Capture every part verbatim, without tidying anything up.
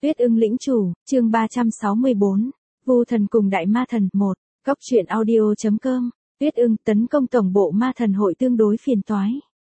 Tuyết ưng lĩnh chủ, chương ba trăm sáu mươi bốn. Vu thần cùng đại ma thần, một. Góc truyện audio.com. Tuyết ưng tấn công tổng bộ ma thần hội tương đối phiền toái.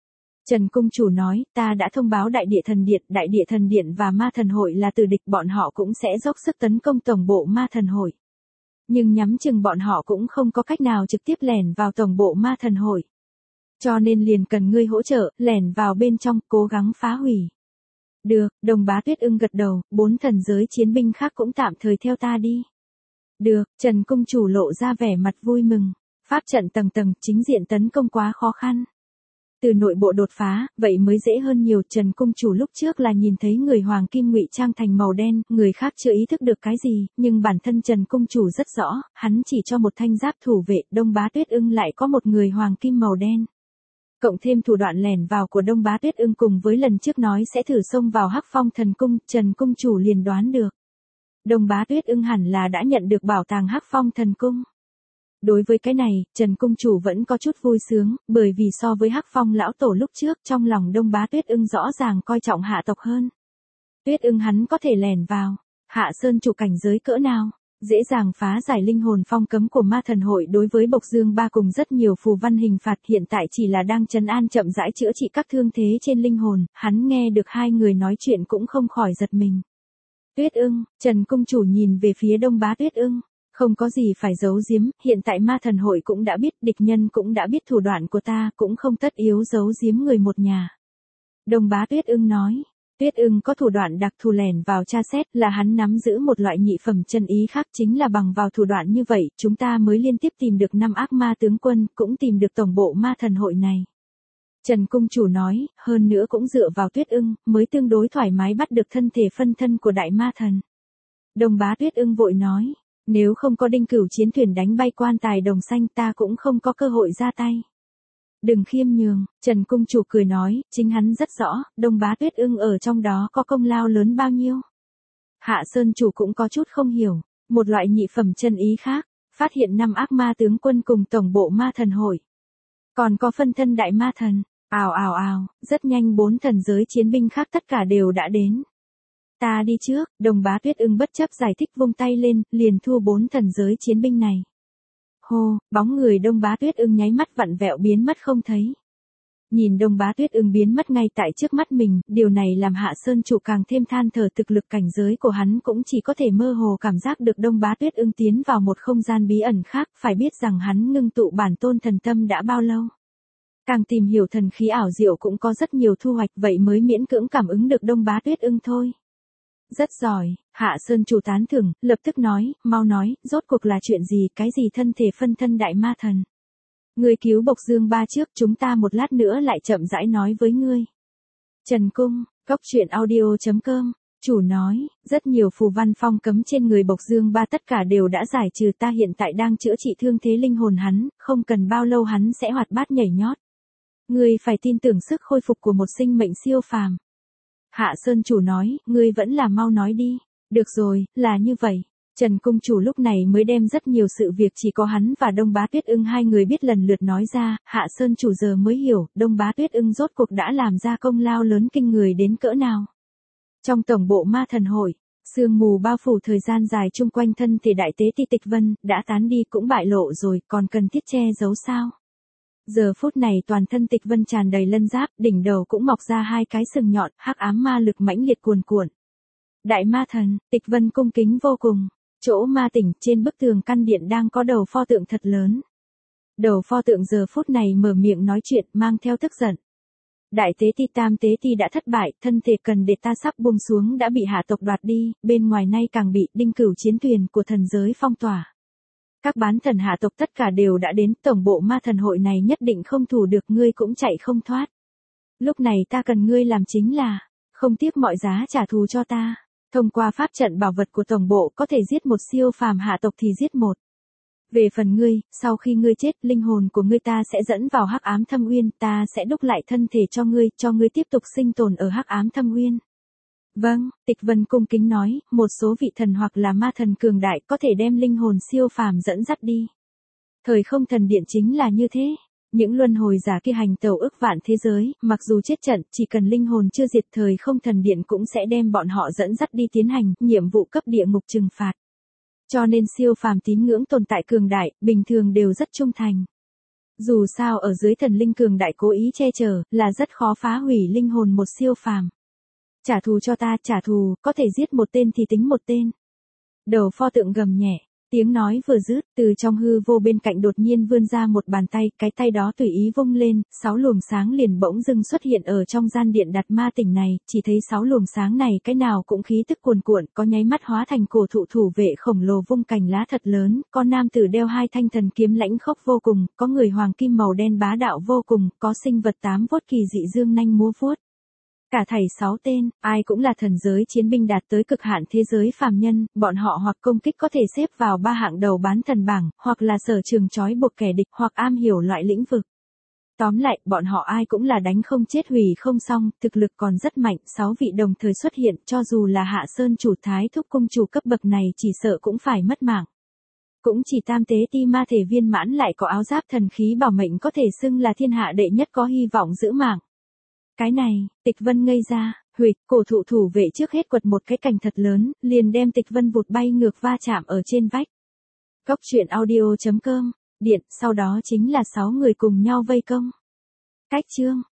Trần Cung Chủ nói, ta đã thông báo đại địa thần điện, đại địa thần điện và ma thần hội là từ địch, bọn họ cũng sẽ dốc sức tấn công tổng bộ ma thần hội. Nhưng nhắm chừng bọn họ cũng không có cách nào trực tiếp lẻn vào tổng bộ ma thần hội. Cho nên liền cần ngươi hỗ trợ, lẻn vào bên trong, cố gắng phá hủy. Được, đồng bá Tuyết ưng gật đầu, bốn thần giới chiến binh khác cũng tạm thời theo ta đi. Được, Trần Cung Chủ lộ ra vẻ mặt vui mừng. Pháp trận tầng tầng, chính diện tấn công quá khó khăn. Từ nội bộ đột phá, vậy mới dễ hơn nhiều. Trần Cung Chủ lúc trước là nhìn thấy người hoàng kim ngụy trang thành màu đen, người khác chưa ý thức được cái gì, nhưng bản thân Trần Cung Chủ rất rõ, hắn chỉ cho một thanh giáp thủ vệ, Đông Bá Tuyết ưng lại có một người hoàng kim màu đen. Cộng thêm thủ đoạn lẻn vào của Đông Bá Tuyết ưng cùng với lần trước nói sẽ thử xông vào Hắc Phong Thần Cung, Trần Cung Chủ liền đoán được. Đông Bá Tuyết ưng hẳn là đã nhận được bảo tàng Hắc Phong Thần Cung. Đối với cái này, Trần Cung Chủ vẫn có chút vui sướng, bởi vì so với Hắc Phong lão tổ lúc trước, trong lòng Đông Bá Tuyết ưng rõ ràng coi trọng hạ tộc hơn. Tuyết ưng hắn có thể lẻn vào, Hạ Sơn chủ cảnh giới cỡ nào, dễ dàng phá giải linh hồn phong cấm của ma thần hội. Đối với Bộc Dương Ba cùng rất nhiều phù văn hình phạt, hiện tại chỉ là đang trấn an chậm rãi chữa trị các thương thế trên linh hồn, hắn nghe được hai người nói chuyện cũng không khỏi giật mình. Tuyết ưng, Trần Cung Chủ nhìn về phía Đông Bá Tuyết ưng. Không có gì phải giấu giếm, hiện tại ma thần hội cũng đã biết, địch nhân cũng đã biết thủ đoạn của ta, cũng không tất yếu giấu giếm người một nhà. Đông Bá Tuyết ưng nói, Tuyết ưng có thủ đoạn đặc thù lẻn vào tra xét, là hắn nắm giữ một loại nhị phẩm chân ý khác, chính là bằng vào thủ đoạn như vậy, chúng ta mới liên tiếp tìm được năm ác ma tướng quân, cũng tìm được tổng bộ ma thần hội này. Trần Cung Chủ nói, hơn nữa cũng dựa vào Tuyết ưng, mới tương đối thoải mái bắt được thân thể phân thân của đại ma thần. Đông Bá Tuyết ưng vội nói, nếu không có đinh cửu chiến thuyền đánh bay quan tài đồng xanh ta cũng không có cơ hội ra tay. Đừng khiêm nhường, Trần Cung Chủ cười nói, chính hắn rất rõ, Đông Bá Tuyết ưng ở trong đó có công lao lớn bao nhiêu. Hạ Sơn chủ cũng có chút không hiểu, một loại nhị phẩm chân ý khác, phát hiện năm ác ma tướng quân cùng tổng bộ ma thần hội. Còn có phân thân đại ma thần, ào ào ào, rất nhanh bốn thần giới chiến binh khác tất cả đều đã đến. Ta đi trước, Đông Bá Tuyết ưng bất chấp giải thích vung tay lên, liền thua bốn thần giới chiến binh này. Hô, bóng người Đông Bá Tuyết ưng nháy mắt vặn vẹo biến mất không thấy. Nhìn Đông Bá Tuyết ưng biến mất ngay tại trước mắt mình, điều này làm Hạ Sơn chủ càng thêm than thở, thực lực cảnh giới của hắn cũng chỉ có thể mơ hồ cảm giác được Đông Bá Tuyết ưng tiến vào một không gian bí ẩn khác, phải biết rằng hắn ngưng tụ bản tôn thần tâm đã bao lâu. Càng tìm hiểu thần khí ảo diệu cũng có rất nhiều thu hoạch, vậy mới miễn cưỡng cảm ứng được Đông Bá Tuyết ưng thôi. Rất giỏi, Hạ Sơn chủ tán thưởng, lập tức nói, mau nói, rốt cuộc là chuyện gì, cái gì thân thể phân thân đại ma thần. Ngươi cứu Bộc Dương Ba trước, chúng ta một lát nữa lại chậm rãi nói với ngươi. Trần Cung, góc truyện audio.com, chủ nói, rất nhiều phù văn phong cấm trên người Bộc Dương Ba tất cả đều đã giải trừ, ta hiện tại đang chữa trị thương thế linh hồn hắn, không cần bao lâu hắn sẽ hoạt bát nhảy nhót. Ngươi phải tin tưởng sức khôi phục của một sinh mệnh siêu phàm. Hạ Sơn chủ nói, ngươi vẫn là mau nói đi. Được rồi, là như vậy. Trần Cung Chủ lúc này mới đem rất nhiều sự việc chỉ có hắn và Đông Bá Tuyết ưng hai người biết lần lượt nói ra, Hạ Sơn chủ giờ mới hiểu, Đông Bá Tuyết ưng rốt cuộc đã làm ra công lao lớn kinh người đến cỡ nào. Trong tổng bộ ma thần hội, sương mù bao phủ thời gian dài chung quanh thân thể đại tế ti Tịch Vân, đã tán đi cũng bại lộ rồi, còn cần thiết che giấu sao? Giờ phút này toàn thân Tịch Vân tràn đầy lân giáp, đỉnh đầu cũng mọc ra hai cái sừng nhọn, hắc ám ma lực mãnh liệt cuồn cuộn. Đại ma thần, Tịch Vân cung kính vô cùng. Chỗ ma tỉnh, trên bức tường căn điện đang có đầu pho tượng thật lớn. Đầu pho tượng giờ phút này mở miệng nói chuyện, mang theo tức giận. Đại tế ti tam tế ti đã thất bại, thân thể cần để ta sắp buông xuống đã bị hạ tộc đoạt đi, bên ngoài nay càng bị đinh cửu chiến thuyền của thần giới phong tỏa. Các bán thần hạ tộc tất cả đều đã đến, tổng bộ ma thần hội này nhất định không thủ được, ngươi cũng chạy không thoát. Lúc này ta cần ngươi làm chính là, không tiếc mọi giá trả thù cho ta. Thông qua pháp trận bảo vật của tổng bộ có thể giết một siêu phàm hạ tộc thì giết một. Về phần ngươi, sau khi ngươi chết, linh hồn của ngươi ta sẽ dẫn vào hắc ám thâm uyên, ta sẽ đúc lại thân thể cho ngươi, cho ngươi tiếp tục sinh tồn ở hắc ám thâm uyên. Vâng, Tịch Vân cung kính nói, một số vị thần hoặc là ma thần cường đại có thể đem linh hồn siêu phàm dẫn dắt đi. Thời không thần điện chính là như thế. Những luân hồi giả kia hành tẩu ức vạn thế giới, mặc dù chết trận, chỉ cần linh hồn chưa diệt thời không thần điện cũng sẽ đem bọn họ dẫn dắt đi tiến hành nhiệm vụ cấp địa ngục trừng phạt. Cho nên siêu phàm tín ngưỡng tồn tại cường đại, bình thường đều rất trung thành. Dù sao ở dưới thần linh cường đại cố ý che chở, là rất khó phá hủy linh hồn một siêu phàm. Trả thù cho ta, trả thù, có thể giết một tên thì tính một tên. Đầu pho tượng gầm nhẹ, tiếng nói vừa dứt, từ trong hư vô bên cạnh đột nhiên vươn ra một bàn tay, cái tay đó tùy ý vung lên, sáu luồng sáng liền bỗng dưng xuất hiện ở trong gian điện đặt ma tỉnh này, chỉ thấy sáu luồng sáng này cái nào cũng khí tức cuồn cuộn, có nháy mắt hóa thành cổ thụ thủ vệ khổng lồ vung cành lá thật lớn, có nam tử đeo hai thanh thần kiếm lãnh khốc vô cùng, có người hoàng kim màu đen bá đạo vô cùng, có sinh vật tám vuốt kỳ dị dương nanh múa vuốt. Cả thảy sáu tên, ai cũng là thần giới chiến binh đạt tới cực hạn thế giới phàm nhân, bọn họ hoặc công kích có thể xếp vào ba hạng đầu bán thần bảng, hoặc là sở trường trói buộc kẻ địch, hoặc am hiểu loại lĩnh vực. Tóm lại, bọn họ ai cũng là đánh không chết hủy không xong, thực lực còn rất mạnh, sáu vị đồng thời xuất hiện, cho dù là Hạ Sơn chủ Thái Thúc cung chủ cấp bậc này chỉ sợ cũng phải mất mạng. Cũng chỉ tam tế ti ma thể viên mãn lại có áo giáp thần khí bảo mệnh có thể xưng là thiên hạ đệ nhất có hy vọng giữ mạng. Cái này, Tịch Vân ngây ra, huỵch, cổ thụ thủ vệ trước hết quật một cái cành thật lớn, liền đem Tịch Vân vụt bay ngược va chạm ở trên vách. Góc truyện audio chấm com, điện, sau đó chính là sáu người cùng nhau vây công. Cách chương